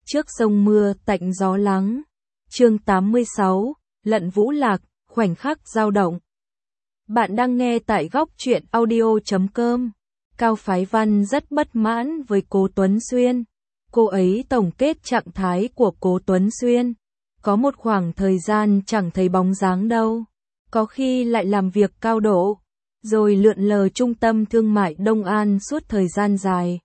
Trước sông mưa tạnh gió lắng. Chương 86, Lận Vũ Lạc, khoảnh khắc dao động. Bạn đang nghe tại góc truyện audio.com. Cao Phái Văn rất bất mãn với Cố Tuấn Xuyên. Cô ấy tổng kết trạng thái của Cố Tuấn Xuyên. Có một khoảng thời gian chẳng thấy bóng dáng đâu. Có khi lại làm việc cao độ, rồi lượn lờ trung tâm thương mại Đông An suốt thời gian dài.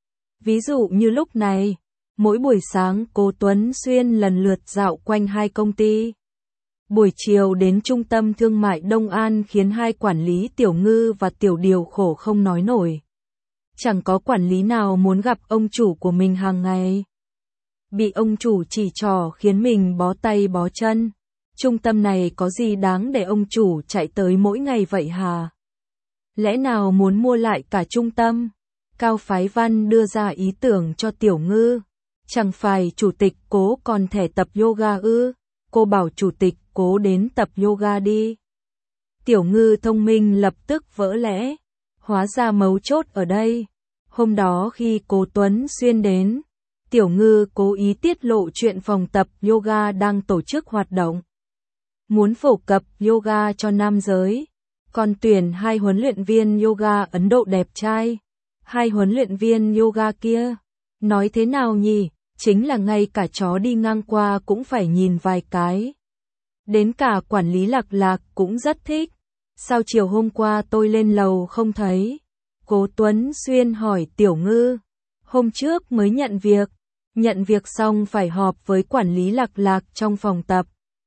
Ví dụ như lúc này, mỗi buổi sáng Cố Tuấn Xuyên lần lượt dạo quanh hai công ty. Buổi chiều đến trung tâm thương mại Đông An khiến hai quản lý Tiểu Ngư và Tiểu Điều khổ không nói nổi. Chẳng có quản lý nào muốn gặp ông chủ của mình hàng ngày. Bị ông chủ chỉ trỏ khiến mình bó tay bó chân. Trung tâm này có gì đáng để ông chủ chạy tới mỗi ngày vậy hả? Lẽ nào muốn mua lại cả trung tâm? Cao Phái Văn đưa ra ý tưởng cho Tiểu Ngư. Chẳng phải chủ tịch Cố còn thẻ tập yoga ư? Cô bảo chủ tịch Cố đến tập yoga đi. Tiểu Ngư thông minh lập tức vỡ lẽ. Hóa ra mấu chốt ở đây. Hôm đó khi Cố Tuấn Xuyên đến, Tiểu Ngư cố ý tiết lộ chuyện phòng tập yoga đang tổ chức hoạt động. Muốn phổ cập yoga cho nam giới, còn tuyển hai huấn luyện viên yoga Ấn Độ đẹp trai. Hai huấn luyện viên yoga kia, nói thế nào nhỉ? Chính là ngay cả chó đi ngang qua cũng phải nhìn vài cái. Đến cả quản lý Lạc Lạc cũng rất thích. Sao chiều hôm qua tôi lên lầu không thấy? Cố Tuấn Xuyên hỏi Tiểu Ngư. Hôm trước mới nhận việc. Nhận việc xong phải họp với quản lý Lạc Lạc trong phòng tập.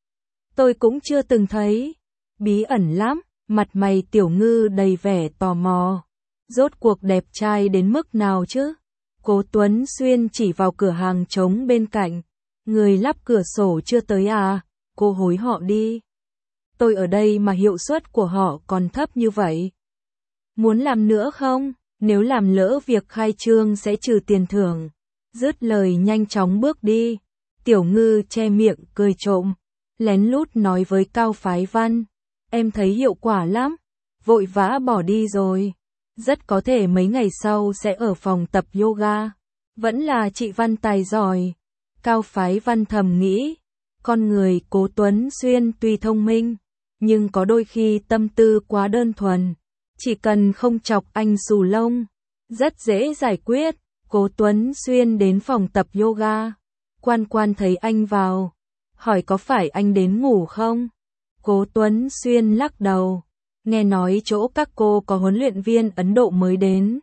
Tôi cũng chưa từng thấy. Bí ẩn lắm. Mặt mày Tiểu Ngư đầy vẻ tò mò. Rốt cuộc đẹp trai đến mức nào chứ? Cố Tuấn Xuyên chỉ vào cửa hàng trống bên cạnh. Người lắp cửa sổ chưa tới à? Cô hối họ đi. Tôi ở đây mà hiệu suất của họ còn thấp như vậy. Muốn làm nữa không? Nếu làm lỡ việc khai trương sẽ trừ tiền thưởng. Dứt lời nhanh chóng bước đi. Tiểu Ngư che miệng cười trộm. Lén lút nói với Cao Phái Văn. Em thấy hiệu quả lắm. Vội vã bỏ đi rồi. Rất có thể mấy ngày sau sẽ ở phòng tập yoga. Vẫn là chị Văn tài giỏi. Cao Phái Văn thầm nghĩ. Con người Cố Tuấn Xuyên tuy thông minh, nhưng có đôi khi tâm tư quá đơn thuần. Chỉ cần không chọc anh xù lông, rất dễ giải quyết. Cố Tuấn Xuyên đến phòng tập yoga. Quan quan thấy anh vào, hỏi có phải anh đến ngủ không? Cố Tuấn Xuyên lắc đầu. Nghe nói chỗ các cô có huấn luyện viên Ấn Độ mới đến.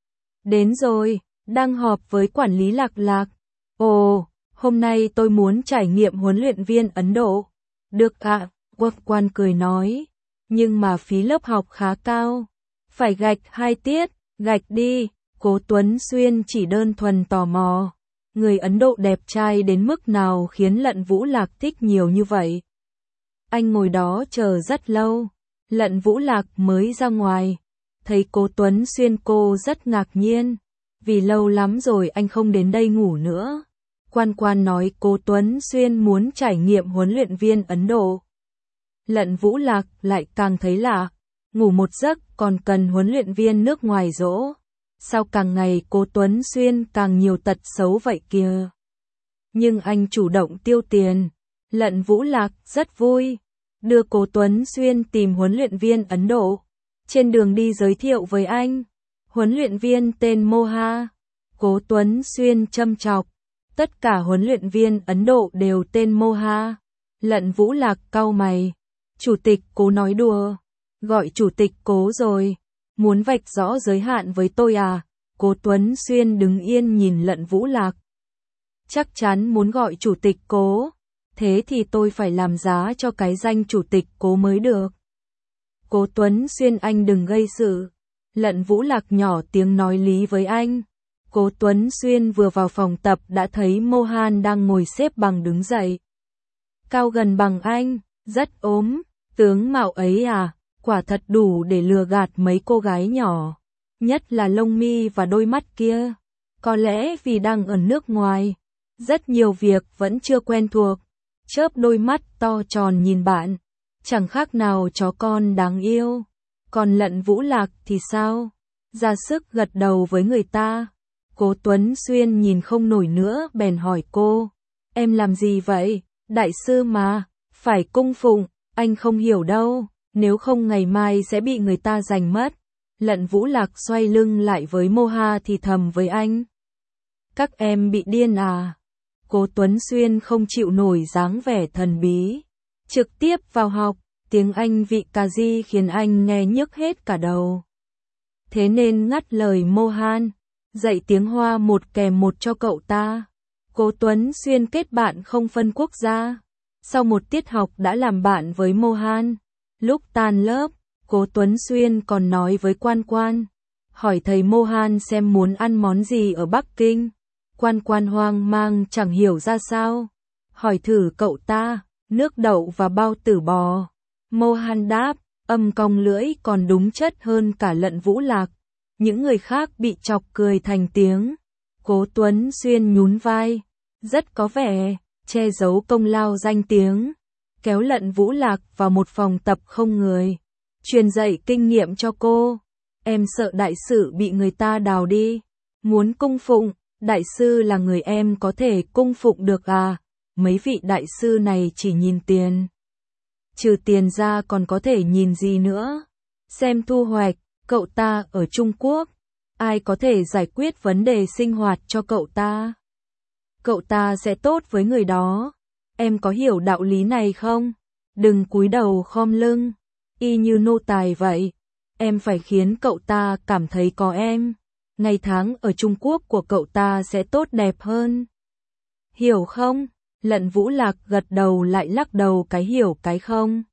Đến rồi, đang họp với quản lý Lạc Lạc. Ồ, hôm nay tôi muốn trải nghiệm huấn luyện viên Ấn Độ. Được ạ, quan cười nói. Nhưng mà phí lớp học khá cao. Phải gạch 2 tiết, gạch đi. Cố Tuấn Xuyên chỉ đơn thuần tò mò. Người Ấn Độ đẹp trai đến mức nào khiến Lận Vũ Lạc thích nhiều như vậy? Anh ngồi đó chờ rất lâu. Lận Vũ Lạc mới ra ngoài. Thấy Cố Tuấn Xuyên cô rất ngạc nhiên. Vì lâu lắm rồi anh không đến đây ngủ nữa. Quan quan nói Cố Tuấn Xuyên muốn trải nghiệm huấn luyện viên Ấn Độ. Lận Vũ Lạc lại càng thấy lạ. Ngủ một giấc còn cần huấn luyện viên nước ngoài dỗ. Sao càng ngày Cố Tuấn Xuyên càng nhiều tật xấu vậy kìa. Nhưng anh chủ động tiêu tiền. Lận Vũ Lạc rất vui. Đưa Cố Tuấn Xuyên tìm huấn luyện viên Ấn Độ. Trên đường đi giới thiệu với anh. Huấn luyện viên tên Moha. Cố Tuấn Xuyên châm chọc. Tất cả huấn luyện viên Ấn Độ đều tên Moha. Lận Vũ Lạc cau mày. Chủ tịch Cố nói đùa. Gọi chủ tịch Cố rồi. Muốn vạch rõ giới hạn với tôi à? Cố Tuấn Xuyên đứng yên nhìn Lận Vũ Lạc. Chắc chắn muốn gọi chủ tịch Cố. Thế thì tôi phải làm giá cho cái danh chủ tịch Cố mới được. Cố Tuấn Xuyên anh đừng gây sự. Lận Vũ Lạc nhỏ tiếng nói lý với anh. Cố Tuấn Xuyên vừa vào phòng tập đã thấy Mohan đang ngồi xếp bằng đứng dậy. Cao gần bằng anh, rất ốm, tướng mạo ấy à, quả thật đủ để lừa gạt mấy cô gái nhỏ. Nhất là lông mi và đôi mắt kia. Có lẽ vì đang ở nước ngoài, rất nhiều việc vẫn chưa quen thuộc. Chớp đôi mắt to tròn nhìn bạn, chẳng khác nào chó con đáng yêu. Còn Lận Vũ Lạc thì sao? Ra sức gật đầu với người ta. Cố Tuấn Xuyên nhìn không nổi nữa bèn hỏi cô. Em làm gì vậy? Đại sư mà, phải cung phụng, anh không hiểu đâu, nếu không ngày mai sẽ bị người ta giành mất. Lận Vũ Lạc xoay lưng lại với Moha thì thầm với anh. Các em bị điên à? Cố Tuấn Xuyên không chịu nổi dáng vẻ thần bí. Trực tiếp vào học, tiếng Anh vị cà di khiến anh nghe nhức hết cả đầu. Thế nên ngắt lời Mohan, dạy tiếng Hoa một kèm một cho cậu ta. Cố Tuấn Xuyên kết bạn không phân quốc gia. Sau một tiết học đã làm bạn với Mohan. Lúc tan lớp, Cố Tuấn Xuyên còn nói với Quan Quan. Hỏi thầy Mohan xem muốn ăn món gì ở Bắc Kinh. Quan Quan hoang mang chẳng hiểu ra sao. Hỏi thử cậu ta, nước đậu và bao tử bò. Mohan đáp, âm cong lưỡi còn đúng chất hơn cả Lận Vũ Lạc. Những người khác bị chọc cười thành tiếng. Cố Tuấn Xuyên nhún vai, rất có vẻ, che giấu công lao danh tiếng. Kéo Lận Vũ Lạc vào một phòng tập không người. Truyền dạy kinh nghiệm cho cô. Em sợ đại sự bị người ta đào đi. Muốn cung phụng, đại sư là người em có thể cung phụng được à? Mấy vị đại sư này chỉ nhìn tiền. Trừ tiền ra còn có thể nhìn gì nữa? Xem thu hoạch, cậu ta ở Trung Quốc. Ai có thể giải quyết vấn đề sinh hoạt cho cậu ta? Cậu ta sẽ tốt với người đó. Em có hiểu đạo lý này không? Đừng cúi đầu khom lưng, y như nô tài vậy. Em phải khiến cậu ta cảm thấy có em. Ngày tháng ở Trung Quốc của cậu ta sẽ tốt đẹp hơn. Hiểu không? Lận Vũ Lạc gật đầu lại lắc đầu cái hiểu cái không.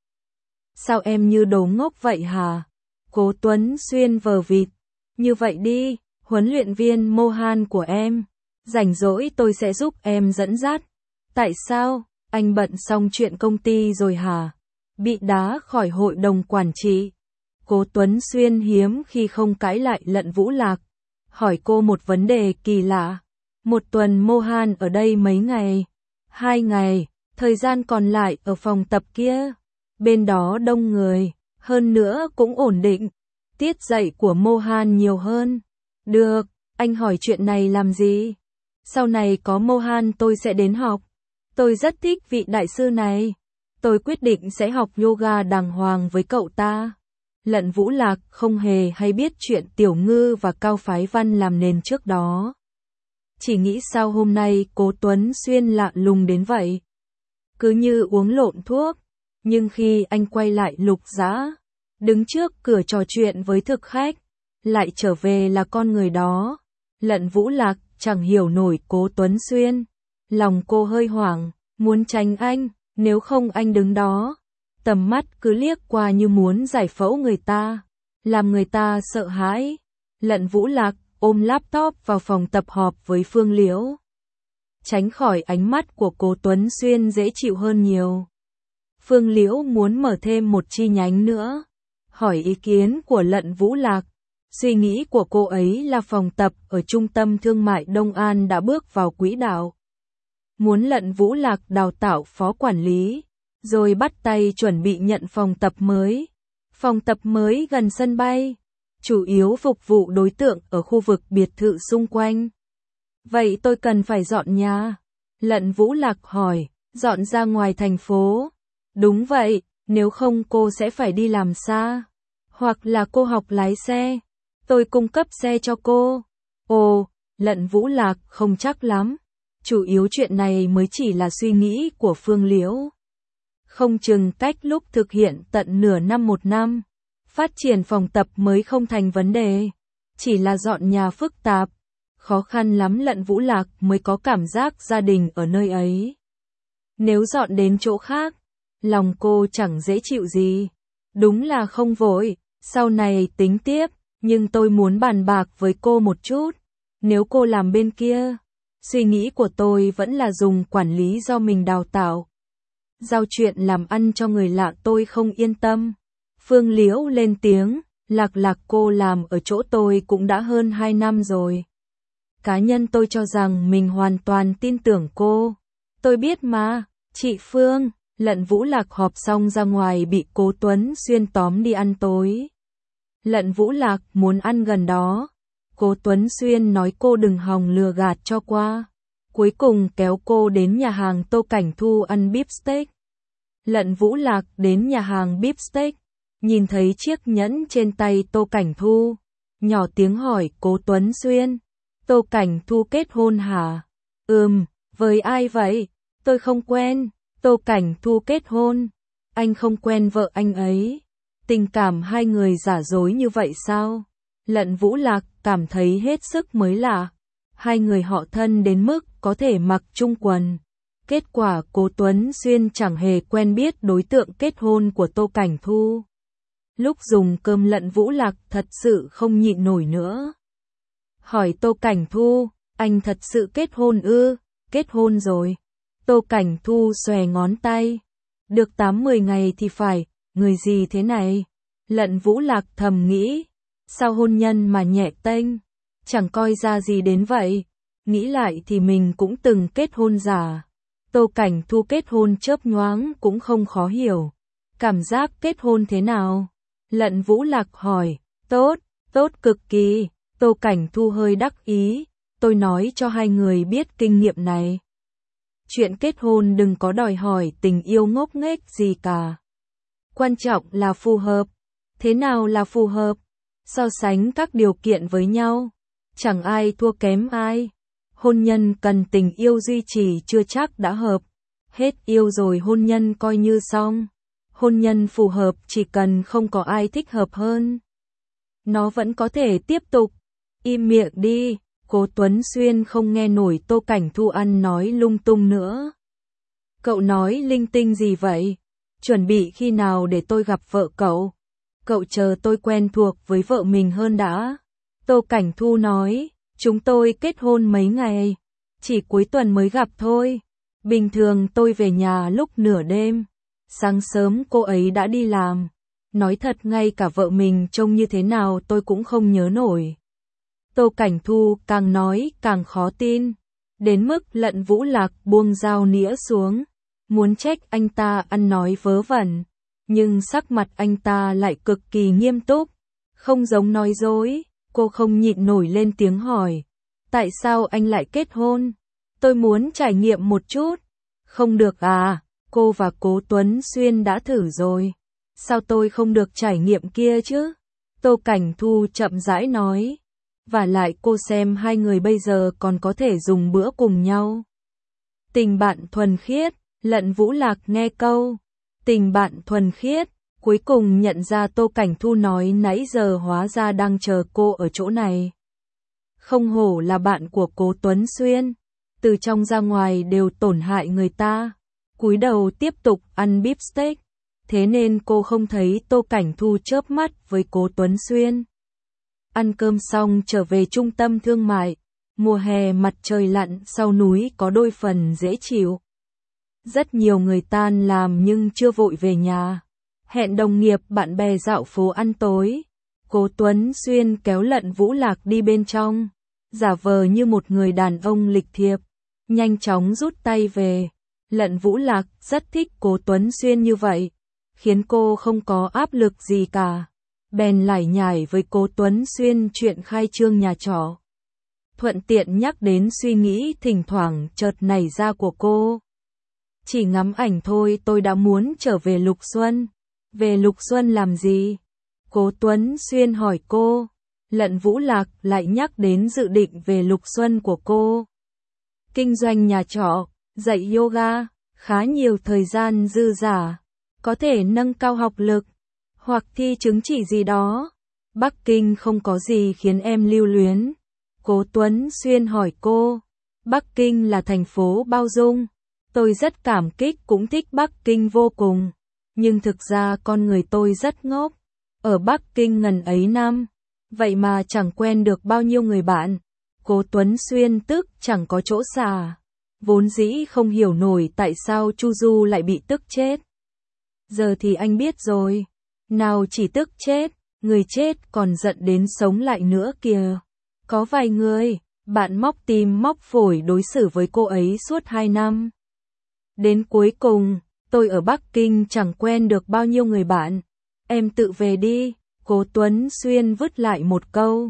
Sao em như đồ ngốc vậy hả? Cố Tuấn Xuyên vờ vịt. Như vậy đi, huấn luyện viên Mohan của em. Rảnh rỗi tôi sẽ giúp em dẫn dắt. Tại sao? Anh bận xong chuyện công ty rồi hả? Bị đá khỏi hội đồng quản trị. Cố Tuấn Xuyên hiếm khi không cãi lại Lận Vũ Lạc. Hỏi cô một vấn đề kỳ lạ. Một tuần Mohan ở đây mấy ngày? 2 ngày, thời gian còn lại ở phòng tập kia. Bên đó đông người, hơn nữa cũng ổn định. Tiết dạy của Mohan nhiều hơn. Được, anh hỏi chuyện này làm gì? Sau này có Mohan tôi sẽ đến học. Tôi rất thích vị đại sư này. Tôi quyết định sẽ học yoga đàng hoàng với cậu ta. Lận Vũ Lạc không hề hay biết chuyện Tiểu Ngư và Cao Phái Văn làm nền trước đó. Chỉ nghĩ sao hôm nay Cố Tuấn Xuyên lạ lùng đến vậy. Cứ như uống lộn thuốc. Nhưng khi anh quay lại Lục Dã, đứng trước cửa trò chuyện với thực khách, lại trở về là con người đó. Lận Vũ Lạc chẳng hiểu nổi Cố Tuấn Xuyên. Lòng cô hơi hoảng, muốn tránh anh, nếu không anh đứng đó. Tầm mắt cứ liếc qua như muốn giải phẫu người ta, làm người ta sợ hãi. Lận Vũ Lạc ôm laptop vào phòng tập họp với Phương Liễu. Tránh khỏi ánh mắt của Cố Tuấn Xuyên dễ chịu hơn nhiều. Phương Liễu muốn mở thêm một chi nhánh nữa. Hỏi ý kiến của Lận Vũ Lạc. Suy nghĩ của cô ấy là phòng tập ở trung tâm thương mại Đông An đã bước vào quỹ đạo. Muốn Lận Vũ Lạc đào tạo phó quản lý, rồi bắt tay chuẩn bị nhận phòng tập mới. Phòng tập mới gần sân bay, chủ yếu phục vụ đối tượng ở khu vực biệt thự xung quanh. Vậy tôi cần phải dọn nhà? Lận Vũ Lạc hỏi, dọn ra ngoài thành phố. Đúng vậy, nếu không cô sẽ phải đi làm xa. Hoặc là cô học lái xe. Tôi cung cấp xe cho cô. Ồ, Lận Vũ Lạc không chắc lắm. Chủ yếu chuyện này mới chỉ là suy nghĩ của Phương Liễu. Không chừng cách lúc thực hiện tận nửa năm 1 năm. Phát triển phòng tập mới không thành vấn đề. Chỉ là dọn nhà phức tạp. Khó khăn lắm Lận Vũ Lạc mới có cảm giác gia đình ở nơi ấy. Nếu dọn đến chỗ khác, lòng cô chẳng dễ chịu gì. Đúng là không vội, sau này tính tiếp, nhưng tôi muốn bàn bạc với cô một chút. Nếu cô làm bên kia, suy nghĩ của tôi vẫn là dùng quản lý do mình đào tạo. Giao chuyện làm ăn cho người lạ tôi không yên tâm. Phương Liễu lên tiếng, Lạc cô làm ở chỗ tôi cũng đã hơn 2 năm rồi. Cá nhân tôi cho rằng mình hoàn toàn tin tưởng cô. Tôi biết mà, chị Phương. Lận Vũ Lạc họp xong ra ngoài bị Cố Tuấn Xuyên tóm đi ăn tối. Lận Vũ Lạc muốn ăn gần đó. Cố Tuấn Xuyên nói cô đừng hòng lừa gạt cho qua. Cuối cùng kéo cô đến nhà hàng Tô Cảnh Thu ăn beef steak. Lận Vũ Lạc đến nhà hàng beef steak, nhìn thấy chiếc nhẫn trên tay Tô Cảnh Thu, nhỏ tiếng hỏi Cố Tuấn Xuyên, Tô Cảnh Thu kết hôn hả? Với ai vậy? Tôi không quen. Tô Cảnh Thu kết hôn. Anh không quen vợ anh ấy. Tình cảm hai người giả dối như vậy sao? Lận Vũ Lạc cảm thấy hết sức mới lạ. Hai người họ thân đến mức có thể mặc chung quần. Kết quả Cố Tuấn Xuyên chẳng hề quen biết đối tượng kết hôn của Tô Cảnh Thu. Lúc dùng cơm Lận Vũ Lạc thật sự không nhịn nổi nữa. Hỏi Tô Cảnh Thu, anh thật sự kết hôn ư? Kết hôn rồi. Tô Cảnh Thu xòe ngón tay. Được 8-10 ngày thì phải, người gì thế này? Lận Vũ Lạc thầm nghĩ. Sao hôn nhân mà nhẹ tênh? Chẳng coi ra gì đến vậy. Nghĩ lại thì mình cũng từng kết hôn giả. Tô Cảnh Thu kết hôn chớp nhoáng cũng không khó hiểu. Cảm giác kết hôn thế nào? Lận Vũ Lạc hỏi. Tốt cực kỳ. Tô Cảnh Thu hơi đắc ý. Tôi nói cho hai người biết kinh nghiệm này. Chuyện kết hôn đừng có đòi hỏi tình yêu ngốc nghếch gì cả. Quan trọng là phù hợp. Thế nào là phù hợp? So sánh các điều kiện với nhau. Chẳng ai thua kém ai. Hôn nhân cần tình yêu duy trì chưa chắc đã hợp. Hết yêu rồi hôn nhân coi như xong. Hôn nhân phù hợp chỉ cần không có ai thích hợp hơn. Nó vẫn có thể tiếp tục. Im miệng đi. Cố Tuấn Xuyên không nghe nổi Tô Cảnh Thu ăn nói lung tung nữa. Cậu nói linh tinh gì vậy? Chuẩn bị khi nào để tôi gặp vợ cậu? Cậu chờ tôi quen thuộc với vợ mình hơn đã. Tô Cảnh Thu nói, chúng tôi kết hôn mấy ngày, chỉ cuối tuần mới gặp thôi. Bình thường tôi về nhà lúc nửa đêm, sáng sớm cô ấy đã đi làm. Nói thật ngay cả vợ mình trông như thế nào tôi cũng không nhớ nổi. Tô Cảnh Thu càng nói càng khó tin, đến mức Lận Vũ Lạc buông dao nĩa xuống, muốn trách anh ta ăn nói vớ vẩn, nhưng sắc mặt anh ta lại cực kỳ nghiêm túc, không giống nói dối. Cô không nhịn nổi lên tiếng hỏi, tại sao anh lại kết hôn? Tôi muốn trải nghiệm một chút. Không được à, cô và Cố Tuấn Xuyên đã thử rồi. Sao tôi không được trải nghiệm kia chứ? Tô Cảnh Thu chậm rãi nói. Và lại cô xem hai người bây giờ còn có thể dùng bữa cùng nhau. Tình bạn thuần khiết. Lận Vũ Lạc nghe câu tình bạn thuần khiết, cuối cùng nhận ra Tô Cảnh Thu nói nãy giờ hóa ra đang chờ cô ở chỗ này. Không hổ là bạn của Cố Tuấn Xuyên, từ trong ra ngoài đều tổn hại người ta. Cúi đầu tiếp tục ăn beef steak, thế nên cô không thấy Tô Cảnh Thu chớp mắt với Cố Tuấn Xuyên. Ăn cơm xong trở về trung tâm thương mại, mùa hè mặt trời lặn sau núi có đôi phần dễ chịu. Rất nhiều người tan làm nhưng chưa vội về nhà. Hẹn đồng nghiệp bạn bè dạo phố ăn tối. Cố Tuấn Xuyên kéo Lận Vũ Lạc đi bên trong, giả vờ như một người đàn ông lịch thiệp, nhanh chóng rút tay về. Lận Vũ Lạc rất thích Cố Tuấn Xuyên như vậy, khiến cô không có áp lực gì cả. Bèn lải nhải với Cố Tuấn Xuyên chuyện khai trương nhà trọ. Thuận tiện nhắc đến suy nghĩ thỉnh thoảng chợt nảy ra của cô. Chỉ ngắm ảnh thôi tôi đã muốn trở về Lục Xuân. Về Lục Xuân làm gì? Cố Tuấn Xuyên hỏi cô. Lận Vũ Lạc lại nhắc đến dự định về Lục Xuân của cô. Kinh doanh nhà trọ, dạy yoga, khá nhiều thời gian dư dả. Có thể nâng cao học lực, hoặc thi chứng chỉ gì đó. Bắc Kinh không có gì khiến em lưu luyến. Cố Tuấn Xuyên hỏi cô. Bắc Kinh là thành phố bao dung. Tôi rất cảm kích cũng thích Bắc Kinh vô cùng. Nhưng thực ra con người tôi rất ngốc. Ở Bắc Kinh ngần ấy năm, vậy mà chẳng quen được bao nhiêu người bạn. Cố Tuấn Xuyên tức chẳng có chỗ xả. Vốn dĩ không hiểu nổi tại sao Chu Du lại bị tức chết. Giờ thì anh biết rồi. Nào chỉ tức chết, người chết còn giận đến sống lại nữa kìa. Có vài người, bạn móc tim móc phổi đối xử với cô ấy suốt 2 năm. Đến cuối cùng, tôi ở Bắc Kinh chẳng quen được bao nhiêu người bạn. Em tự về đi, Cố Tuấn Xuyên vứt lại một câu.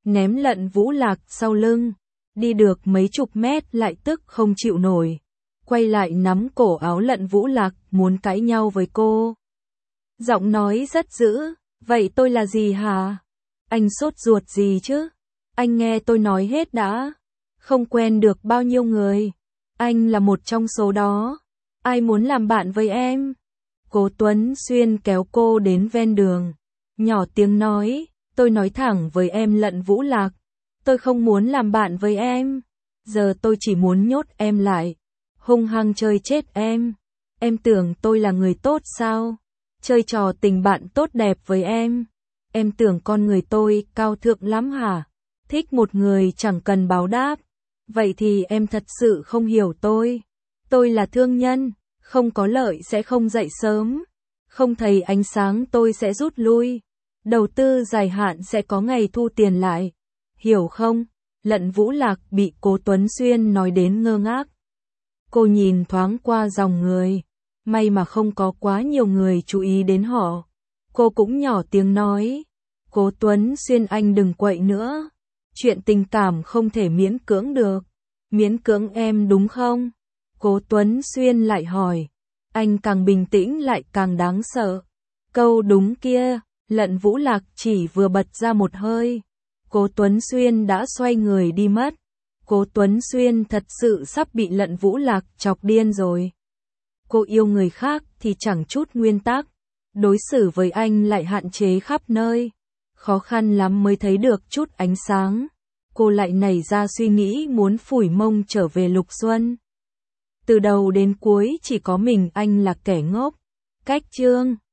ném Lận Vũ Lạc sau lưng, đi được mấy chục mét lại tức không chịu nổi, quay lại nắm cổ áo Lận Vũ Lạc muốn cãi nhau với cô. Giọng nói rất dữ, vậy tôi là gì hả? Anh sốt ruột gì chứ? Anh nghe tôi nói hết đã. Không quen được bao nhiêu người. Anh là một trong số đó. Ai muốn làm bạn với em? Cố Tuấn Xuyên kéo cô đến ven đường. Nhỏ tiếng nói, tôi nói thẳng với em Lận Vũ Lạc. Tôi không muốn làm bạn với em. Giờ tôi chỉ muốn nhốt em lại. Hung hăng chơi chết em. Em tưởng tôi là người tốt sao? Chơi trò tình bạn tốt đẹp với em. Em tưởng con người tôi cao thượng lắm hả? Thích một người chẳng cần báo đáp. Vậy thì em thật sự không hiểu tôi. Tôi là thương nhân, không có lợi sẽ không dậy sớm. Không thấy ánh sáng tôi sẽ rút lui. Đầu tư dài hạn sẽ có ngày thu tiền lại. Hiểu không? Lận Vũ Lạc bị Cố Tuấn Xuyên nói đến ngơ ngác. Cô nhìn thoáng qua dòng người. May mà không có quá nhiều người chú ý đến họ. Cô cũng nhỏ tiếng nói. Cố Tuấn Xuyên anh đừng quậy nữa. Chuyện tình cảm không thể miễn cưỡng được. Miễn cưỡng em đúng không? Cố Tuấn Xuyên lại hỏi. Anh càng bình tĩnh lại càng đáng sợ. Câu đúng kia, Lận Vũ Lạc chỉ vừa bật ra một hơi. Cố Tuấn Xuyên đã xoay người đi mất. Cố Tuấn Xuyên thật sự sắp bị Lận Vũ Lạc chọc điên rồi. Cô yêu người khác thì chẳng chút nguyên tắc. Đối xử với anh lại hạn chế khắp nơi. Khó khăn lắm mới thấy được chút ánh sáng. Cô lại nảy ra suy nghĩ muốn phủi mông trở về Lục Xuân. Từ đầu đến cuối chỉ có mình anh là kẻ ngốc. Cách chương